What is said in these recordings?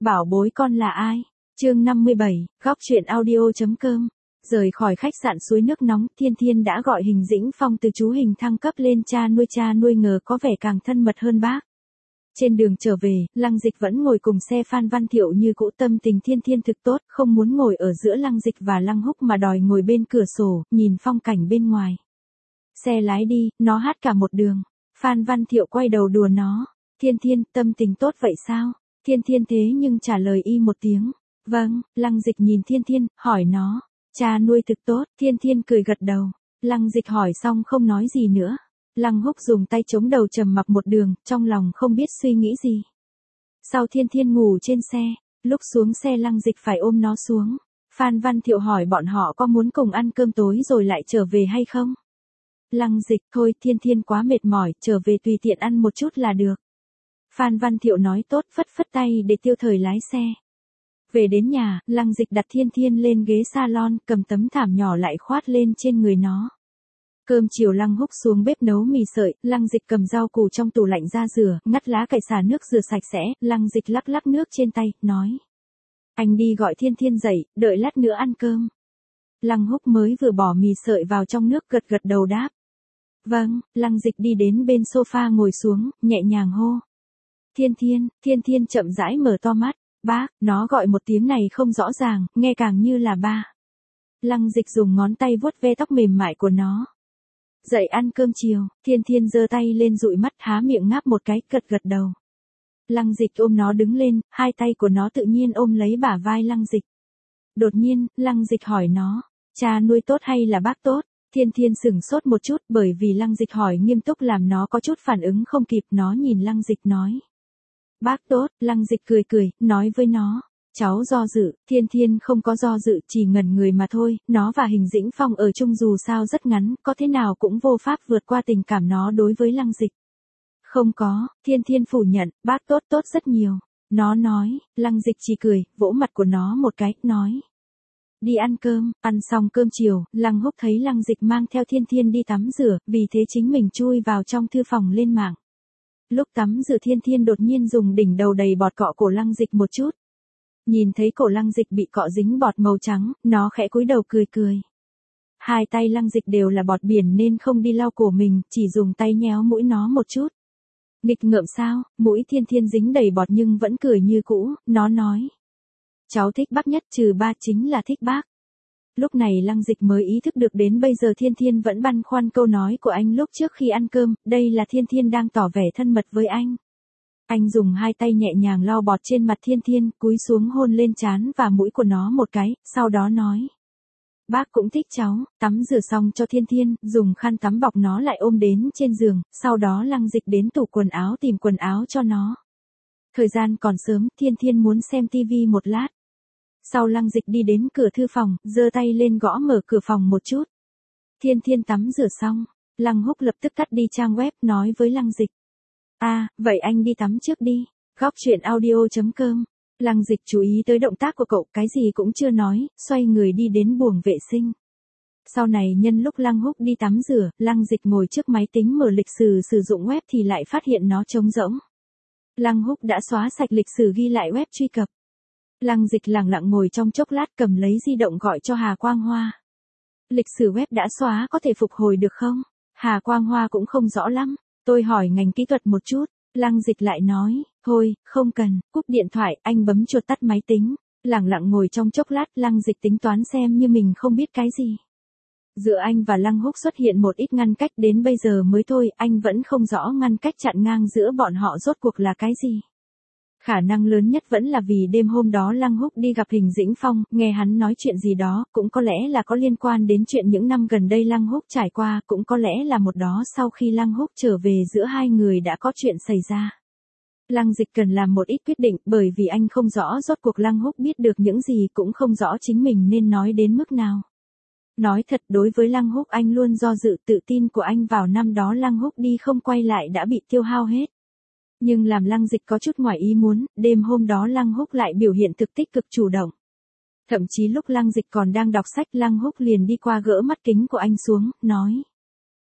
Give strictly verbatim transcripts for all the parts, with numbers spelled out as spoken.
Bảo bối con là ai? Chương năm mươi bảy, góc truyện audio.com. Rời khỏi khách sạn suối nước nóng, Thiên Thiên đã gọi Hình Dĩnh Phong từ chú Hình thăng cấp lên cha nuôi, cha nuôi ngờ có vẻ càng thân mật hơn bác. Trên đường trở về, Lăng Dịch vẫn ngồi cùng xe Phan Văn Thiệu như cũ, tâm tình Thiên Thiên thực tốt, không muốn ngồi ở giữa Lăng Dịch và Lăng Húc mà đòi ngồi bên cửa sổ, nhìn phong cảnh bên ngoài. Xe lái đi, nó hát cả một đường. Phan Văn Thiệu quay đầu đùa nó. Thiên Thiên, tâm tình tốt vậy sao? Thiên Thiên thế nhưng trả lời y một tiếng. Vâng. Lăng Dịch nhìn Thiên Thiên, hỏi nó. Cha nuôi thực tốt. Thiên Thiên cười gật đầu. Lăng Dịch hỏi xong không nói gì nữa. Lăng Húc dùng tay chống đầu trầm mặc một đường, trong lòng không biết suy nghĩ gì. Sau Thiên Thiên ngủ trên xe, lúc xuống xe Lăng Dịch phải ôm nó xuống. Phan Văn Thiệu hỏi bọn họ có muốn cùng ăn cơm tối rồi lại trở về hay không? Lăng Dịch, thôi Thiên Thiên quá mệt mỏi, trở về tùy tiện ăn một chút là được. Phan Văn Thiệu nói tốt, phất phất tay để Tiêu Thời lái xe. Về đến nhà, Lăng Dịch đặt Thiên Thiên lên ghế salon, cầm tấm thảm nhỏ lại khoát lên trên người nó. Cơm chiều Lăng Húc xuống bếp nấu mì sợi, Lăng Dịch cầm rau củ trong tủ lạnh ra rửa, ngắt lá cải xả nước rửa sạch sẽ, Lăng Dịch lắc lắc nước trên tay, nói. Anh đi gọi Thiên Thiên dậy, đợi lát nữa ăn cơm. Lăng Húc mới vừa bỏ mì sợi vào trong nước gật gật đầu đáp. Vâng. Lăng Dịch đi đến bên sofa ngồi xuống, nhẹ nhàng hô. Thiên Thiên. Thiên Thiên chậm rãi mở to mắt. Bác. Nó gọi một tiếng này không rõ ràng, nghe càng như là ba. Lăng Dịch dùng ngón tay vuốt ve tóc mềm mại của nó. Dậy ăn cơm chiều. Thiên Thiên giơ tay lên dụi mắt, há miệng ngáp một cái, gật gật đầu. Lăng Dịch ôm nó đứng lên, hai tay của nó tự nhiên ôm lấy bả vai Lăng Dịch. Đột nhiên, Lăng Dịch hỏi nó. Cha nuôi tốt hay là bác tốt? Thiên Thiên sửng sốt một chút, bởi vì Lăng Dịch hỏi nghiêm túc làm nó có chút phản ứng không kịp, nó nhìn Lăng Dịch nói. Bác tốt. Lăng Dịch cười cười, nói với nó. Cháu do dự. Thiên Thiên không có do dự, chỉ ngẩn người mà thôi, nó và Hình Dĩnh Phong ở chung dù sao rất ngắn, có thế nào cũng vô pháp vượt qua tình cảm nó đối với Lăng Dịch. Không có. Thiên Thiên phủ nhận, bác tốt tốt rất nhiều. Nó nói. Lăng Dịch chỉ cười, vỗ mặt của nó một cái, nói. Đi ăn cơm. Ăn xong cơm chiều, Lăng Húc thấy Lăng Dịch mang theo Thiên Thiên đi tắm rửa, vì thế chính mình chui vào trong thư phòng lên mạng. Lúc tắm rửa Thiên Thiên đột nhiên dùng đỉnh đầu đầy bọt cọ cổ Lăng Dịch một chút. Nhìn thấy cổ Lăng Dịch bị cọ dính bọt màu trắng, nó khẽ cúi đầu cười cười. Hai tay Lăng Dịch đều là bọt biển nên không đi lau cổ mình, chỉ dùng tay nhéo mũi nó một chút. Nghịch ngợm sao? Mũi Thiên Thiên dính đầy bọt nhưng vẫn cười như cũ, nó nói. Cháu thích bác nhất trừ ba chính là thích bác. Lúc này Lăng Dịch mới ý thức được đến bây giờ Thiên Thiên vẫn băn khoăn câu nói của anh lúc trước khi ăn cơm, đây là Thiên Thiên đang tỏ vẻ thân mật với anh. Anh dùng hai tay nhẹ nhàng lau bọt trên mặt Thiên Thiên, cúi xuống hôn lên trán và mũi của nó một cái, sau đó nói. Bác cũng thích cháu. Tắm rửa xong cho Thiên Thiên, dùng khăn tắm bọc nó lại ôm đến trên giường, sau đó Lăng Dịch đến tủ quần áo tìm quần áo cho nó. Thời gian còn sớm, Thiên Thiên muốn xem tivi một lát. Sau Lăng Dịch đi đến cửa thư phòng, giơ tay lên gõ mở cửa phòng một chút. Thiên Thiên tắm rửa xong, Lăng Húc lập tức tắt đi trang web, nói với Lăng Dịch. À, vậy anh đi tắm trước đi. Góc truyện audio.com. Lăng Dịch chú ý tới động tác của cậu, cái gì cũng chưa nói, xoay người đi đến buồng vệ sinh. Sau này nhân lúc Lăng Húc đi tắm rửa, Lăng Dịch ngồi trước máy tính mở lịch sử sử dụng web thì lại phát hiện nó trống rỗng. Lăng Húc đã xóa sạch lịch sử ghi lại web truy cập. Lăng Dịch lặng lặng ngồi trong chốc lát, cầm lấy di động gọi cho Hà Quang Hoa. Lịch sử web đã xóa có thể phục hồi được không? Hà Quang Hoa cũng không rõ lắm. Tôi hỏi ngành kỹ thuật một chút. Lăng Dịch lại nói, thôi, không cần, cúp điện thoại, anh bấm chuột tắt máy tính. Lặng lặng ngồi trong chốc lát, Lăng Dịch tính toán xem như mình không biết cái gì. Giữa anh và Lăng Húc xuất hiện một ít ngăn cách, đến bây giờ mới thôi, anh vẫn không rõ ngăn cách chặn ngang giữa bọn họ rốt cuộc là cái gì. Khả năng lớn nhất vẫn là vì đêm hôm đó Lăng Húc đi gặp Hình Dĩnh Phong, nghe hắn nói chuyện gì đó, cũng có lẽ là có liên quan đến chuyện những năm gần đây Lăng Húc trải qua, cũng có lẽ là một đó sau khi Lăng Húc trở về giữa hai người đã có chuyện xảy ra. Lăng Dịch cần làm một ít quyết định, bởi vì anh không rõ rốt cuộc Lăng Húc biết được những gì, cũng không rõ chính mình nên nói đến mức nào. Nói thật, đối với Lăng Húc anh luôn do dự, tự tin của anh vào năm đó Lăng Húc đi không quay lại đã bị tiêu hao hết. Nhưng làm Lăng Dịch có chút ngoài ý muốn, đêm hôm đó Lăng Húc lại biểu hiện thực tích cực chủ động. Thậm chí lúc Lăng Dịch còn đang đọc sách, Lăng Húc liền đi qua gỡ mắt kính của anh xuống, nói.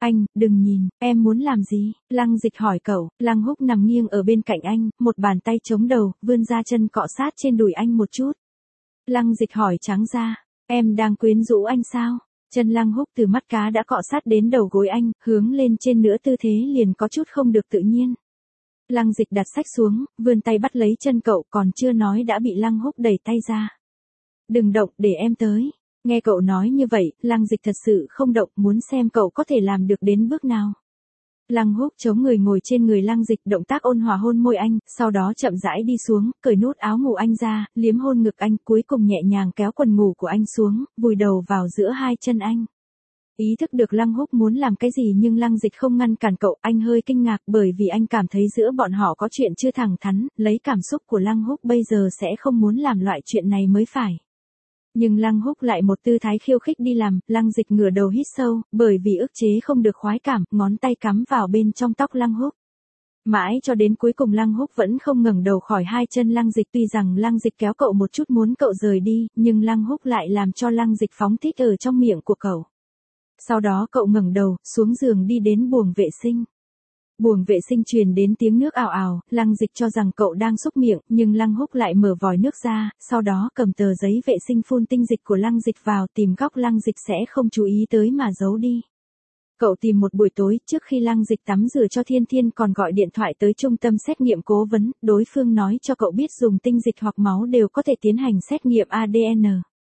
Anh, đừng nhìn, em muốn làm gì? Lăng Dịch hỏi cậu. Lăng Húc nằm nghiêng ở bên cạnh anh, một bàn tay chống đầu, vươn ra chân cọ sát trên đùi anh một chút. Lăng Dịch hỏi trắng ra, em đang quyến rũ anh sao? Chân Lăng Húc từ mắt cá đã cọ sát đến đầu gối anh, hướng lên trên nữa, tư thế liền có chút không được tự nhiên. Lăng Dịch đặt sách xuống, vươn tay bắt lấy chân cậu, còn chưa nói đã bị Lăng Húc đẩy tay ra. Đừng động, để em tới. Nghe cậu nói như vậy, Lăng Dịch thật sự không động, muốn xem cậu có thể làm được đến bước nào. Lăng Húc chống người ngồi trên người Lăng Dịch, động tác ôn hòa hôn môi anh, sau đó chậm rãi đi xuống, cởi nút áo ngủ anh ra, liếm hôn ngực anh, cuối cùng nhẹ nhàng kéo quần ngủ của anh xuống, vùi đầu vào giữa hai chân anh. Ý thức được Lăng Húc muốn làm cái gì nhưng Lăng Dịch không ngăn cản cậu, anh hơi kinh ngạc bởi vì anh cảm thấy giữa bọn họ có chuyện chưa thẳng thắn, lấy cảm xúc của Lăng Húc bây giờ sẽ không muốn làm loại chuyện này mới phải. Nhưng Lăng Húc lại một tư thái khiêu khích đi làm, Lăng Dịch ngửa đầu hít sâu, bởi vì ức chế không được khoái cảm, ngón tay cắm vào bên trong tóc Lăng Húc. Mãi cho đến cuối cùng Lăng Húc vẫn không ngẩng đầu khỏi hai chân Lăng Dịch, tuy rằng Lăng Dịch kéo cậu một chút muốn cậu rời đi, nhưng Lăng Húc lại làm cho Lăng Dịch phóng thích ở trong miệng của cậu. Sau đó cậu ngẩng đầu, xuống giường đi đến buồng vệ sinh. Buồng vệ sinh truyền đến tiếng nước ào ào, Lăng Dịch cho rằng cậu đang xúc miệng, nhưng Lăng Húc lại mở vòi nước ra, sau đó cầm tờ giấy vệ sinh phun tinh dịch của Lăng Dịch vào, tìm góc Lăng Dịch sẽ không chú ý tới mà giấu đi. Cậu tìm một buổi tối, trước khi Lăng Dịch tắm rửa cho Thiên Thiên còn gọi điện thoại tới trung tâm xét nghiệm cố vấn, đối phương nói cho cậu biết dùng tinh dịch hoặc máu đều có thể tiến hành xét nghiệm a đê en.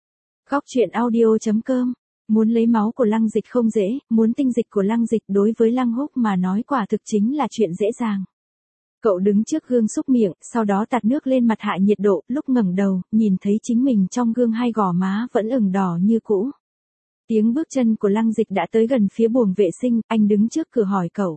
Góc chuyện audio chấm com. Muốn lấy máu của Lăng Dịch không dễ, muốn tinh dịch của Lăng Dịch đối với Lăng Húc mà nói quả thực chính là chuyện dễ dàng. Cậu đứng trước gương xúc miệng, sau đó tạt nước lên mặt hạ nhiệt độ, lúc ngẩng đầu, nhìn thấy chính mình trong gương hai gò má vẫn ửng đỏ như cũ. Tiếng bước chân của Lăng Dịch đã tới gần phía buồng vệ sinh, anh đứng trước cửa hỏi cậu.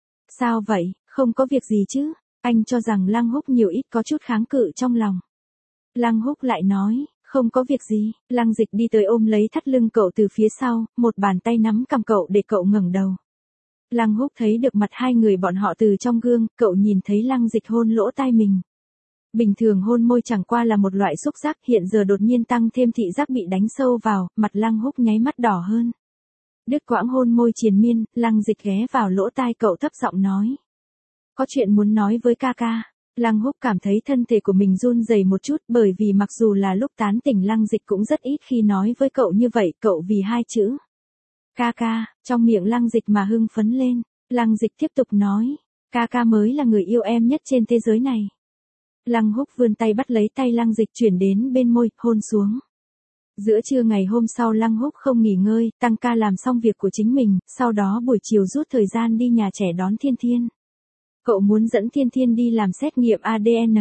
Sao vậy, không có việc gì chứ? Anh cho rằng Lăng Húc nhiều ít có chút kháng cự trong lòng. Lăng Húc lại nói. Không có việc gì, Lăng Dịch đi tới ôm lấy thắt lưng cậu từ phía sau, một bàn tay nắm cằm cậu để cậu ngẩng đầu. Lăng Húc thấy được mặt hai người bọn họ từ trong gương, cậu nhìn thấy Lăng Dịch hôn lỗ tai mình. Bình thường hôn môi chẳng qua là một loại xúc giác, hiện giờ đột nhiên tăng thêm thị giác bị đánh sâu vào, mặt Lăng Húc nháy mắt đỏ hơn. Đứt quãng hôn môi triền miên, Lăng Dịch ghé vào lỗ tai cậu thấp giọng nói. Có chuyện muốn nói với ca ca. Lăng Húc cảm thấy thân thể của mình run rẩy một chút, bởi vì mặc dù là lúc tán tỉnh Lăng Dịch cũng rất ít khi nói với cậu như vậy, cậu vì hai chữ. Ca ca, trong miệng Lăng Dịch mà hưng phấn lên. Lăng Dịch tiếp tục nói, ca ca mới là người yêu em nhất trên thế giới này. Lăng Húc vươn tay bắt lấy tay Lăng Dịch chuyển đến bên môi, hôn xuống. Giữa trưa ngày hôm sau Lăng Húc không nghỉ ngơi, tăng ca làm xong việc của chính mình, sau đó buổi chiều rút thời gian đi nhà trẻ đón Thiên Thiên. Cậu muốn dẫn Thiên Thiên đi làm xét nghiệm a đê en.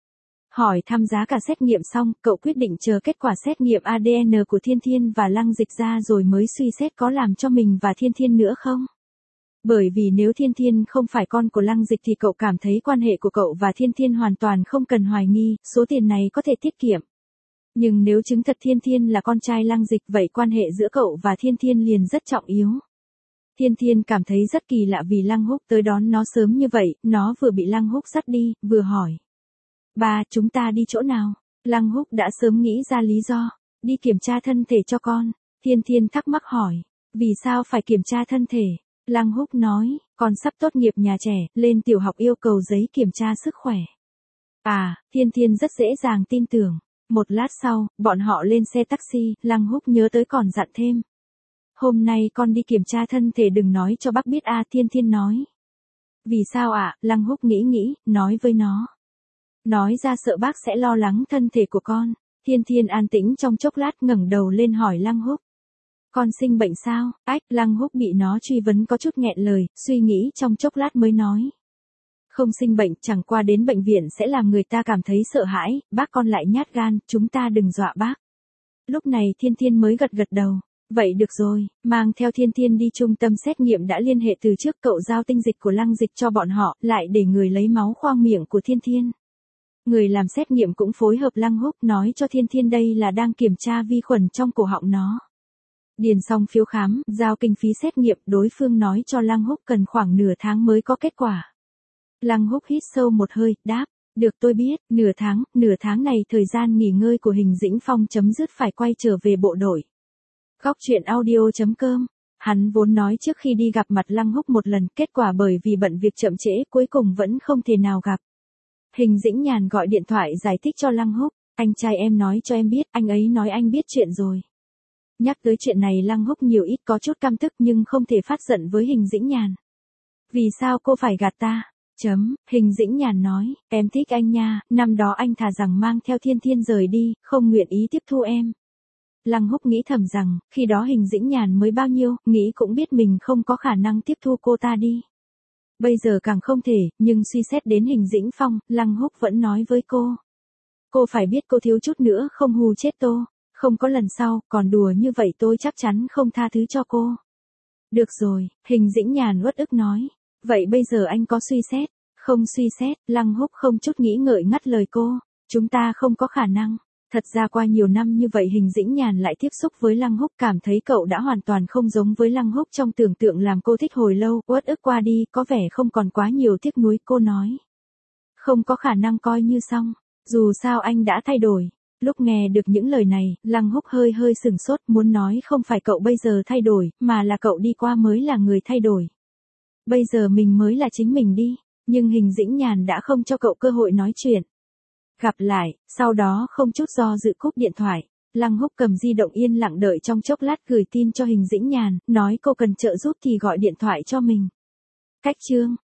Hỏi thăm giá cả xét nghiệm xong, cậu quyết định chờ kết quả xét nghiệm a đê en của Thiên Thiên và Lăng Dịch ra rồi mới suy xét có làm cho mình và Thiên Thiên nữa không. Bởi vì nếu Thiên Thiên không phải con của Lăng Dịch thì cậu cảm thấy quan hệ của cậu và Thiên Thiên hoàn toàn không cần hoài nghi, số tiền này có thể tiết kiệm. Nhưng nếu chứng thật Thiên Thiên là con trai Lăng Dịch vậy quan hệ giữa cậu và Thiên Thiên liền rất trọng yếu. Thiên Thiên cảm thấy rất kỳ lạ vì Lăng Húc tới đón nó sớm như vậy, nó vừa bị Lăng Húc dắt đi, vừa hỏi. Ba, chúng ta đi chỗ nào? Lăng Húc đã sớm nghĩ ra lý do. Đi kiểm tra thân thể cho con. Thiên Thiên thắc mắc hỏi. Vì sao phải kiểm tra thân thể? Lăng Húc nói, con sắp tốt nghiệp nhà trẻ, lên tiểu học yêu cầu giấy kiểm tra sức khỏe. À, Thiên Thiên rất dễ dàng tin tưởng. Một lát sau, bọn họ lên xe taxi, Lăng Húc nhớ tới còn dặn thêm. Hôm nay con đi kiểm tra thân thể đừng nói cho bác biết a à, Thiên Thiên nói. Vì sao ạ? À? Lăng Húc nghĩ nghĩ, nói với nó. Nói ra sợ bác sẽ lo lắng thân thể của con. Thiên Thiên an tĩnh trong chốc lát ngẩng đầu lên hỏi Lăng Húc. Con sinh bệnh sao? Ách, Lăng Húc bị nó truy vấn có chút nghẹn lời, suy nghĩ trong chốc lát mới nói. Không sinh bệnh, chẳng qua đến bệnh viện sẽ làm người ta cảm thấy sợ hãi, bác con lại nhát gan, chúng ta đừng dọa bác. Lúc này Thiên Thiên mới gật gật đầu. Vậy được rồi, mang theo Thiên Thiên đi trung tâm xét nghiệm đã liên hệ từ trước, cậu giao tinh dịch của Lăng Dịch cho bọn họ, lại để người lấy máu khoang miệng của Thiên Thiên. Người làm xét nghiệm cũng phối hợp Lăng Húc nói cho Thiên Thiên đây là đang kiểm tra vi khuẩn trong cổ họng nó. Điền xong phiếu khám, giao kinh phí xét nghiệm, đối phương nói cho Lăng Húc cần khoảng nửa tháng mới có kết quả. Lăng Húc hít sâu một hơi, đáp, được tôi biết, nửa tháng, nửa tháng này thời gian nghỉ ngơi của Hình Dĩnh Phong chấm dứt phải quay trở về bộ đội. Góc chuyện audio chấm com Hắn vốn nói trước khi đi gặp mặt Lăng Húc một lần, kết quả bởi vì bận việc chậm trễ cuối cùng vẫn không thể nào gặp. Hình Dĩnh Nhàn gọi điện thoại giải thích cho Lăng Húc, anh trai em nói cho em biết, anh ấy nói anh biết chuyện rồi. Nhắc tới chuyện này Lăng Húc nhiều ít có chút căm tức nhưng không thể phát giận với Hình Dĩnh Nhàn. Vì sao cô phải gạt ta? Chấm, Hình Dĩnh Nhàn nói, em thích anh nha, năm đó anh thà rằng mang theo Thiên Thiên rời đi, không nguyện ý tiếp thu em. Lăng Húc nghĩ thầm rằng, khi đó Hình Dĩnh Nhàn mới bao nhiêu, nghĩ cũng biết mình không có khả năng tiếp thu cô ta đi. Bây giờ càng không thể, nhưng suy xét đến Hình Dĩnh Phong, Lăng Húc vẫn nói với cô. Cô phải biết cô thiếu chút nữa không hù chết Tô, không có lần sau, còn đùa như vậy tôi chắc chắn không tha thứ cho cô. Được rồi, Hình Dĩnh Nhàn uất ức nói. Vậy bây giờ anh có suy xét? Không suy xét, Lăng Húc không chút nghĩ ngợi ngắt lời cô. Chúng ta không có khả năng. Thật ra qua nhiều năm như vậy Hình Dĩnh Nhàn lại tiếp xúc với Lăng Húc, cảm thấy cậu đã hoàn toàn không giống với Lăng Húc trong tưởng tượng làm cô thích hồi lâu, uất ức qua đi, có vẻ không còn quá nhiều tiếc nuối, cô nói. Không có khả năng coi như xong, dù sao anh đã thay đổi. Lúc nghe được những lời này, Lăng Húc hơi hơi sửng sốt, muốn nói không phải cậu bây giờ thay đổi, mà là cậu đi qua mới là người thay đổi. Bây giờ mình mới là chính mình đi, nhưng Hình Dĩnh Nhàn đã không cho cậu cơ hội nói chuyện. Gặp lại, sau đó không chút do dự cúp điện thoại, Lăng Húc cầm di động yên lặng đợi trong chốc lát gửi tin cho Hình Dĩnh Nhàn, nói cô cần trợ giúp thì gọi điện thoại cho mình. Cách chương